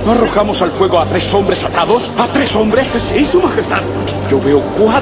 ¿No arrojamos al fuego a 3 hombres atados? ¿A 3 hombres? Sí, su majestad. Yo veo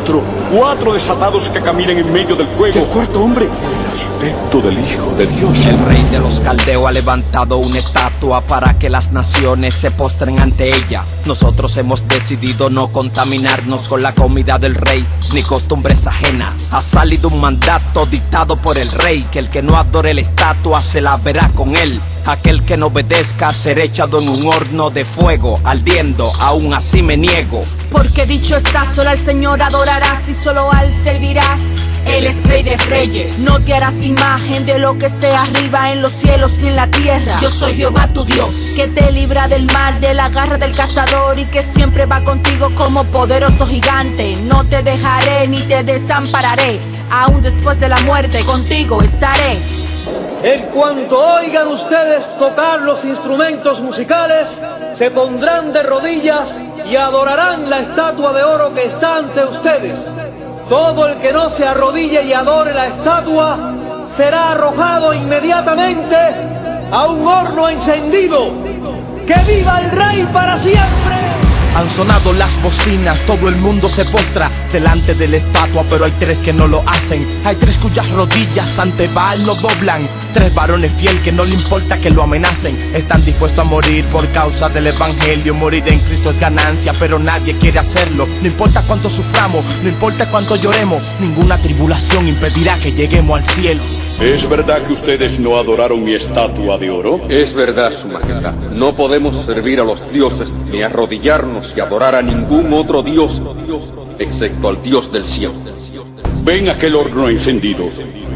4 desatados que caminan en medio del fuego. El cuarto hombre, el aspecto del Hijo de Dios. El rey de los caldeos ha levantado una estatua para que las naciones se postren ante ella. Nosotros hemos decidido no contaminarnos con la comida del rey, ni costumbres ajenas. Ha salido un mandato dictado por el rey, que el que no adore la estatua se la verá con él. Aquel que no obedezca será echado en un horno de fuego, ardiendo, aún así me niego. Porque dicho está, solo al Señor adorarás y solo a Él servirás. Él es Rey de Reyes. No te harás imagen de lo que esté arriba en los cielos y en la tierra. Yo soy Jehová tu Dios, que te libra del mal, de la garra del cazador, y que siempre va contigo como poderoso gigante. No te dejaré ni te desampararé, aún después de la muerte contigo estaré. En cuanto oigan ustedes tocar los instrumentos musicales, se pondrán de rodillas y adorarán la estatua de oro que está ante ustedes. Todo el que no se arrodille y adore la estatua será arrojado inmediatamente a un horno encendido. ¡Que viva el Rey para siempre! Han sonado las bocinas, todo el mundo se postra delante de la estatua, pero hay 3 que no lo hacen. Hay 3 cuyas rodillas ante Baal no doblan. 3 varones fiel que no le importa que lo amenacen. Están dispuestos a morir por causa del evangelio. Morir en Cristo es ganancia, pero nadie quiere hacerlo. No importa cuánto suframos, no importa cuánto lloremos, ninguna tribulación impedirá que lleguemos al cielo. ¿Es verdad que ustedes no adoraron mi estatua de oro? Es verdad, su majestad. No podemos servir a los dioses ni arrodillarnos y adorar a ningún otro dios, excepto al Dios del cielo. Ven aquel horno encendido.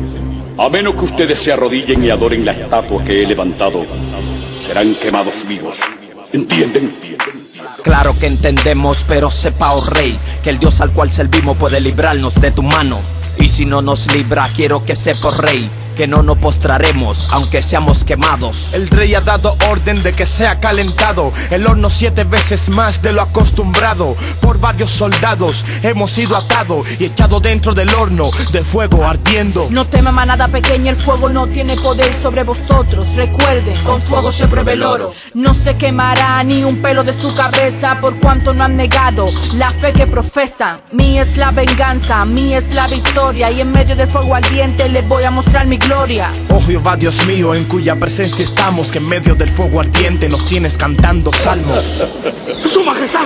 A menos que ustedes se arrodillen y adoren la estatua que he levantado, serán quemados vivos. ¿Entienden? Claro que entendemos, pero sepa, oh rey, que el Dios al cual servimos puede librarnos de tu mano. Y si no nos libra, quiero que sepa, oh rey, que no nos postraremos, aunque seamos quemados. El rey ha dado orden de que sea calentado el horno 7 veces más de lo acostumbrado. Por varios soldados hemos sido atados y echados dentro del horno de fuego ardiendo. No tema manada pequeña, el fuego no tiene poder sobre vosotros. Recuerden, con fuego se prueba el oro. No se quemará ni un pelo de su cabeza, por cuanto no han negado la fe que profesan. Mía es la venganza, mía es la victoria, y en medio del fuego ardiente les voy a mostrar mi gloria. Oh Jehová Dios mío, en cuya presencia estamos, que en medio del fuego ardiente nos tienes cantando salmos. Su majestad,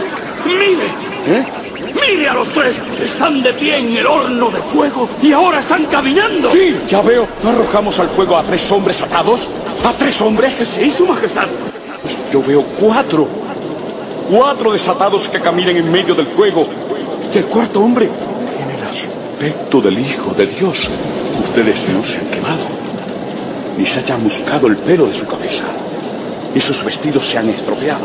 mire. Mire a los 3, están de pie en el horno de fuego y ahora están caminando. Sí, ya veo. ¿No arrojamos al fuego a 3 hombres atados? ¿A 3 hombres? Sí, su majestad. Pues yo veo 4 desatados que caminan en medio del fuego. Y el cuarto hombre tiene el aspecto del Hijo de Dios. Ustedes no se han quemado, ni se haya muscado el pelo de su cabeza, y sus vestidos se han estropeado.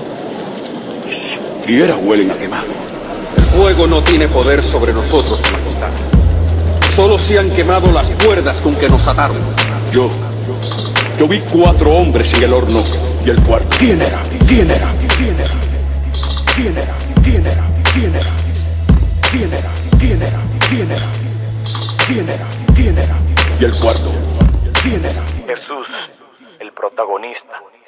Ni siquiera huelen a quemado. El fuego no tiene poder sobre nosotros, su majestad. Solo se han quemado las cuerdas con que nos ataron. Yo vi 4 hombres en el horno, y el cuarto... ¿Quién era? ¿Quién era? ¿Quién era? ¿Quién era? ¿Quién era? ¿Quién era? ¿Quién era? ¿Quién era? ¿Quién era? ¿Quién era? ¿Quién era? Y el cuarto, ¿quién era? Jesús, el protagonista.